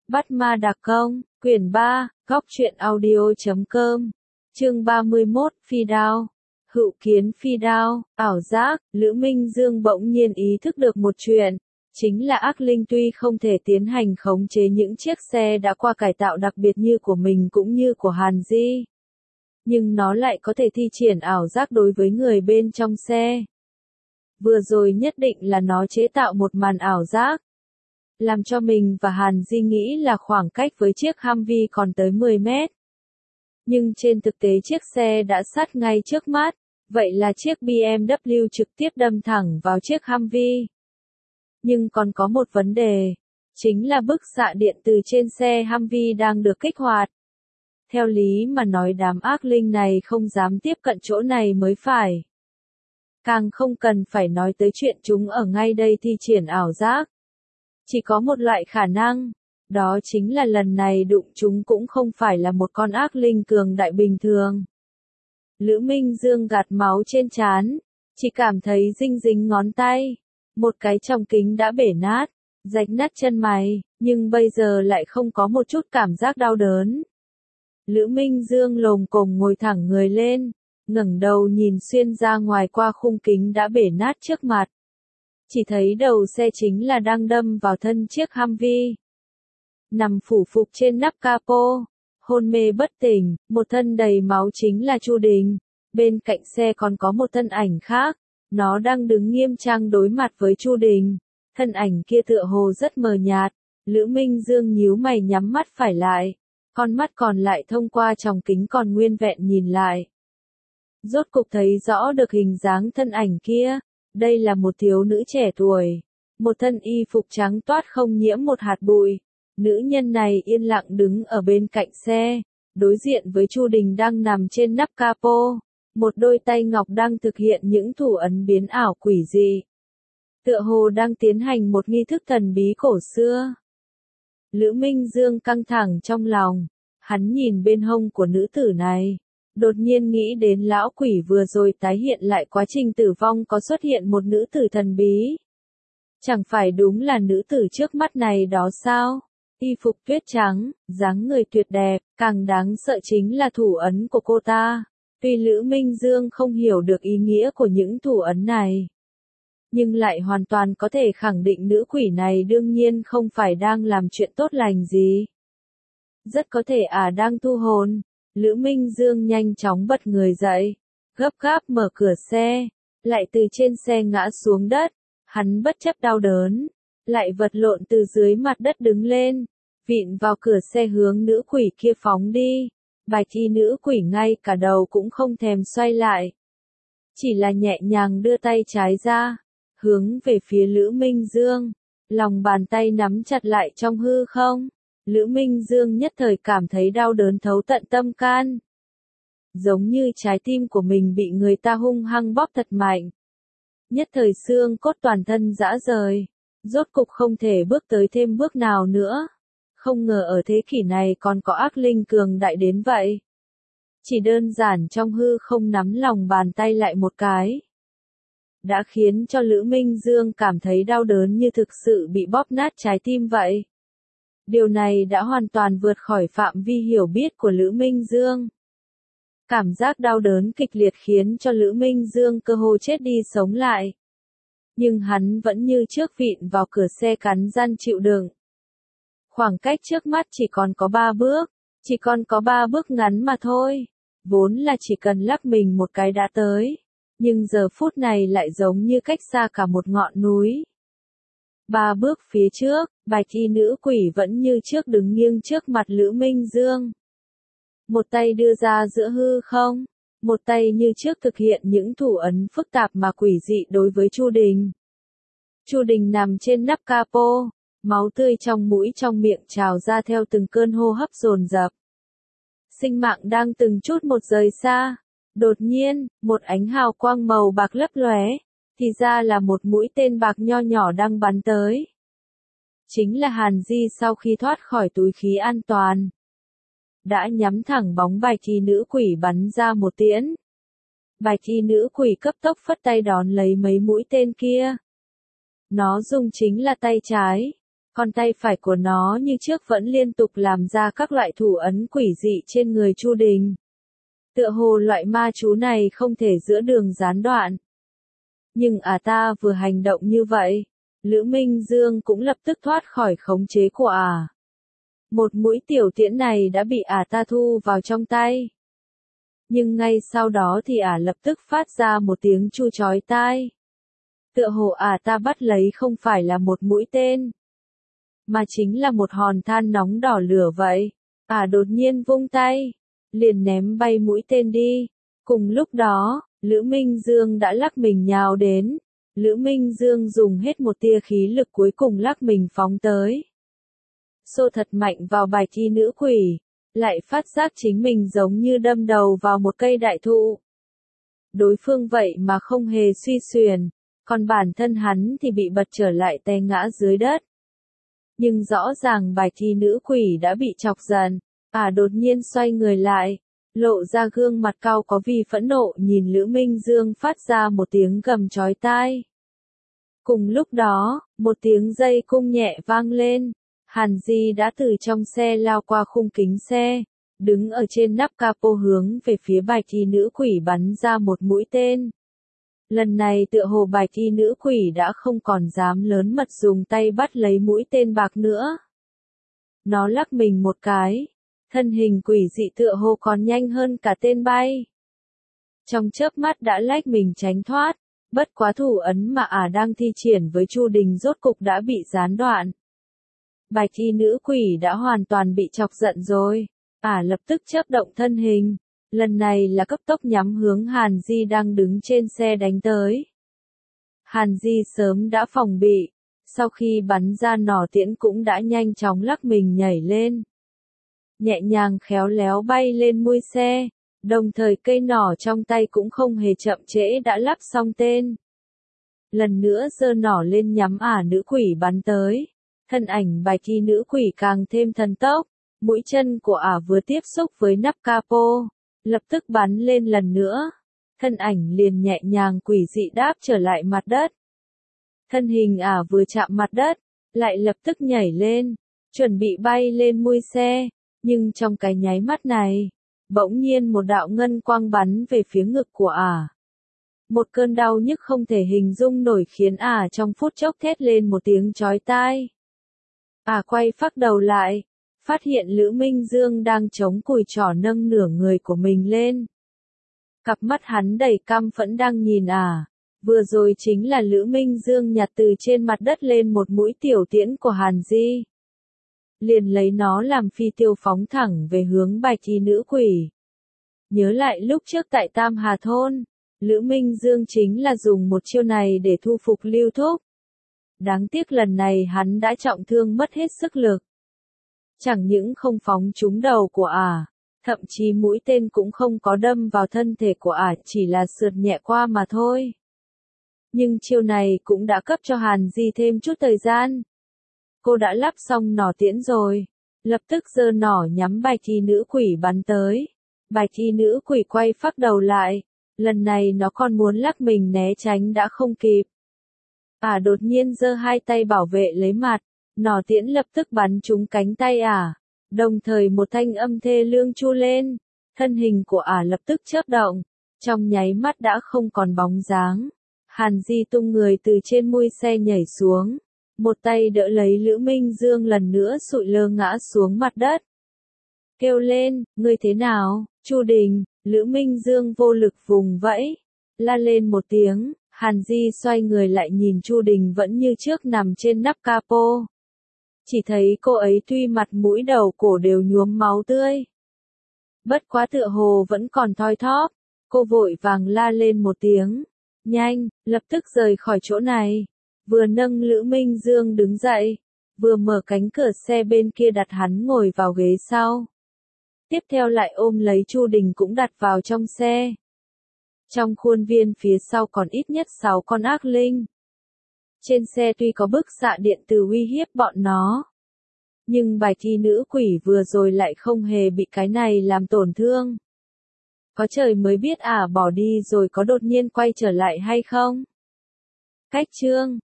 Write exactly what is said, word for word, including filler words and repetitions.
Bắt ma đặc công, quyển ba, góc truyện audio chấm com, chương ba mươi mốt, phi đao. Hữu kiến phi đao, ảo giác, Lữ Minh Dương bỗng nhiên ý thức được một chuyện, chính là ác linh tuy không thể tiến hành khống chế những chiếc xe đã qua cải tạo đặc biệt như của mình cũng như của Hàn Di. Nhưng nó lại có thể thi triển ảo giác đối với người bên trong xe. Vừa rồi nhất định là nó chế tạo một màn ảo giác, làm cho mình và Hàn Di nghĩ là khoảng cách với chiếc Humvee còn tới mười mét. Nhưng trên thực tế chiếc xe đã sát ngay trước mắt, vậy là chiếc bê em vê trực tiếp đâm thẳng vào chiếc Humvee. Nhưng còn có một vấn đề, chính là bức xạ điện từ trên xe Humvee đang được kích hoạt. Theo lý mà nói đám ác linh này không dám tiếp cận chỗ này mới phải. Càng không cần phải nói tới chuyện chúng ở ngay đây thi triển ảo giác. Chỉ có một loại khả năng, đó chính là lần này đụng chúng cũng không phải là một con ác linh cường đại bình thường. Lữ Minh Dương gạt máu trên trán, chỉ cảm thấy dinh dính ngón tay, một cái trong kính đã bể nát, rạch nát chân mày, nhưng bây giờ lại không có một chút cảm giác đau đớn. Lữ Minh Dương lồm cồm ngồi thẳng người lên, ngẩng đầu nhìn xuyên ra ngoài qua khung kính đã bể nát trước mặt. Chỉ thấy đầu xe chính là đang đâm vào thân chiếc Humvee. Nằm phủ phục trên nắp capo, hôn mê bất tỉnh, một thân đầy máu chính là Chu Đình. Bên cạnh xe còn có một thân ảnh khác, nó đang đứng nghiêm trang đối mặt với Chu Đình. Thân ảnh kia tựa hồ rất mờ nhạt, Lữ Minh Dương nhíu mày nhắm mắt phải lại, con mắt còn lại thông qua tròng kính còn nguyên vẹn nhìn lại. Rốt cục thấy rõ được hình dáng thân ảnh kia. Đây là một thiếu nữ trẻ tuổi, một thân y phục trắng toát không nhiễm một hạt bụi. Nữ nhân này yên lặng đứng ở bên cạnh xe, đối diện với Chu Đình đang nằm trên nắp capo, một đôi tay ngọc đang thực hiện những thủ ấn biến ảo quỷ dị. Tựa hồ đang tiến hành một nghi thức thần bí cổ xưa. Lữ Minh Dương căng thẳng trong lòng, hắn nhìn bên hông của nữ tử này. Đột nhiên nghĩ đến lão quỷ vừa rồi tái hiện lại quá trình tử vong có xuất hiện một nữ tử thần bí. Chẳng phải đúng là nữ tử trước mắt này đó sao? Y phục tuyết trắng, dáng người tuyệt đẹp, càng đáng sợ chính là thủ ấn của cô ta. Tuy Lữ Minh Dương không hiểu được ý nghĩa của những thủ ấn này, nhưng lại hoàn toàn có thể khẳng định nữ quỷ này đương nhiên không phải đang làm chuyện tốt lành gì. Rất có thể à đang thu hồn. Lữ Minh Dương nhanh chóng bật người dậy, gấp gáp mở cửa xe, lại từ trên xe ngã xuống đất, hắn bất chấp đau đớn, lại vật lộn từ dưới mặt đất đứng lên, vịn vào cửa xe hướng nữ quỷ kia phóng đi. Bạch y nữ quỷ ngay cả đầu cũng không thèm xoay lại, chỉ là nhẹ nhàng đưa tay trái ra, hướng về phía Lữ Minh Dương, lòng bàn tay nắm chặt lại trong hư không. Lữ Minh Dương nhất thời cảm thấy đau đớn thấu tận tâm can. Giống như trái tim của mình bị người ta hung hăng bóp thật mạnh. Nhất thời xương cốt toàn thân rã rời. Rốt cục không thể bước tới thêm bước nào nữa. Không ngờ ở thế kỷ này còn có ác linh cường đại đến vậy. Chỉ đơn giản trong hư không nắm lòng bàn tay lại một cái, đã khiến cho Lữ Minh Dương cảm thấy đau đớn như thực sự bị bóp nát trái tim vậy. Điều này đã hoàn toàn vượt khỏi phạm vi hiểu biết của Lữ Minh Dương. Cảm giác đau đớn kịch liệt khiến cho Lữ Minh Dương cơ hồ chết đi sống lại. Nhưng hắn vẫn như trước vịn vào cửa xe cắn răng chịu đựng. Khoảng cách trước mắt chỉ còn có ba bước, chỉ còn có ba bước ngắn mà thôi. Vốn là chỉ cần lắc mình một cái đã tới. Nhưng giờ phút này lại giống như cách xa cả một ngọn núi. Ba bước phía trước, bạch y nữ quỷ vẫn như trước đứng nghiêng trước mặt Lữ Minh Dương. Một tay đưa ra giữa hư không, một tay như trước thực hiện những thủ ấn phức tạp mà quỷ dị đối với Chu Đình. Chu Đình nằm trên nắp capo, máu tươi trong mũi trong miệng trào ra theo từng cơn hô hấp dồn dập. Sinh mạng đang từng chút một rời xa. Đột nhiên, một ánh hào quang màu bạc lấp lóe. Thì ra là một mũi tên bạc nho nhỏ đang bắn tới. Chính là Hàn Di sau khi thoát khỏi túi khí an toàn. Đã nhắm thẳng bóng bạch y nữ quỷ bắn ra một tiễn. Bạch y nữ quỷ cấp tốc phất tay đón lấy mấy mũi tên kia. Nó dùng chính là tay trái. Còn tay phải của nó như trước vẫn liên tục làm ra các loại thủ ấn quỷ dị trên người Chu Đình. Tựa hồ loại ma chú này không thể giữa đường gián đoạn. Nhưng ả ta vừa hành động như vậy, Lữ Minh Dương cũng lập tức thoát khỏi khống chế của ả. Một mũi tiểu tiễn này đã bị ả ta thu vào trong tay. Nhưng ngay sau đó thì ả lập tức phát ra một tiếng chu chói tai. Tựa hồ ả ta bắt lấy không phải là một mũi tên, mà chính là một hòn than nóng đỏ lửa vậy. Ả đột nhiên vung tay, liền ném bay mũi tên đi. Cùng lúc đó, Lữ Minh Dương đã lắc mình nhào đến. Lữ Minh Dương dùng hết một tia khí lực cuối cùng lắc mình phóng tới. Xô thật mạnh vào bạch y nữ quỷ, lại phát giác chính mình giống như đâm đầu vào một cây đại thụ. Đối phương vậy mà không hề suy xuyển, còn bản thân hắn thì bị bật trở lại té ngã dưới đất. Nhưng rõ ràng bạch y nữ quỷ đã bị chọc giận, ả đột nhiên xoay người lại, lộ ra gương mặt cau có vì phẫn nộ nhìn Lữ Minh Dương phát ra một tiếng gầm chói tai. Cùng lúc đó, một tiếng dây cung nhẹ vang lên, Hàn Di đã từ trong xe lao qua khung kính xe, đứng ở trên nắp capo hướng về phía bạch y nữ quỷ bắn ra một mũi tên. Lần này tựa hồ bạch y nữ quỷ đã không còn dám lớn mật dùng tay bắt lấy mũi tên bạc nữa. Nó lắc mình một cái, thân hình quỷ dị tựa hồ còn nhanh hơn cả tên bay. Trong chớp mắt đã lách mình tránh thoát, bất quá thủ ấn mà ả đang thi triển với Chu Đình rốt cục đã bị gián đoạn. Bạch y nữ quỷ đã hoàn toàn bị chọc giận rồi, ả lập tức chớp động thân hình, lần này là cấp tốc nhắm hướng Hàn Di đang đứng trên xe đánh tới. Hàn Di sớm đã phòng bị, sau khi bắn ra nỏ tiễn cũng đã nhanh chóng lắc mình nhảy lên. Nhẹ nhàng khéo léo bay lên mui xe, đồng thời cây nỏ trong tay cũng không hề chậm trễ đã lắp xong tên. Lần nữa giơ nỏ lên nhắm ả nữ quỷ bắn tới. Thân ảnh bạch y nữ quỷ càng thêm thần tốc, mũi chân của ả vừa tiếp xúc với nắp capo, lập tức bắn lên lần nữa. Thân ảnh liền nhẹ nhàng quỷ dị đáp trở lại mặt đất. Thân hình ả vừa chạm mặt đất, lại lập tức nhảy lên, chuẩn bị bay lên mui xe, nhưng trong cái nháy mắt này, bỗng nhiên một đạo ngân quang bắn về phía ngực của ả. Một cơn đau nhức không thể hình dung nổi khiến ả trong phút chốc thét lên một tiếng chói tai. Ả quay phác đầu lại, phát hiện Lữ Minh Dương đang chống cùi trỏ nâng nửa người của mình lên. Cặp mắt hắn đầy căm phẫn đang nhìn ả. Vừa rồi chính là Lữ Minh Dương nhặt từ trên mặt đất lên một mũi tiểu tiễn của Hàn Di. Liền lấy nó làm phi tiêu phóng thẳng về hướng bạch y nữ quỷ. Nhớ lại lúc trước tại Tam Hà Thôn, Lữ Minh Dương chính là dùng một chiêu này để thu phục Lưu Thúc. Đáng tiếc lần này hắn đã trọng thương mất hết sức lực. Chẳng những không phóng trúng đầu của ả, thậm chí mũi tên cũng không có đâm vào thân thể của ả, chỉ là sượt nhẹ qua mà thôi. Nhưng chiêu này cũng đã cấp cho Hàn Di thêm chút thời gian. Cô đã lắp xong nỏ tiễn rồi, lập tức giơ nỏ nhắm bạch y nữ quỷ bắn tới. Bạch y nữ quỷ quay phác đầu lại, lần này nó còn muốn lắc mình né tránh đã không kịp. Ả đột nhiên giơ hai tay bảo vệ lấy mặt, nỏ tiễn lập tức bắn trúng cánh tay ả, đồng thời một thanh âm thê lương chu lên, thân hình của ả lập tức chớp động, trong nháy mắt đã không còn bóng dáng. Hàn Di tung người từ trên mui xe nhảy xuống, một tay đỡ lấy Lữ Minh Dương lần nữa sụi lơ ngã xuống mặt đất. Kêu lên, ngươi thế nào, Chu Đình? Lữ Minh Dương vô lực vùng vẫy, la lên một tiếng. Hàn Di xoay người lại nhìn Chu Đình vẫn như trước nằm trên nắp capo. Chỉ thấy cô ấy tuy mặt mũi đầu cổ đều nhuốm máu tươi, bất quá tựa hồ vẫn còn thoi thóp. Cô vội vàng la lên một tiếng, nhanh, lập tức rời khỏi chỗ này. Vừa nâng Lữ Minh Dương đứng dậy, vừa mở cánh cửa xe bên kia đặt hắn ngồi vào ghế sau. Tiếp theo lại ôm lấy Chu Đình cũng đặt vào trong xe. Trong khuôn viên phía sau còn ít nhất sáu con ác linh. Trên xe tuy có bức xạ điện từ uy hiếp bọn nó, nhưng bạch y nữ quỷ vừa rồi lại không hề bị cái này làm tổn thương. Có trời mới biết ả bỏ đi rồi có đột nhiên quay trở lại hay không? Cách chương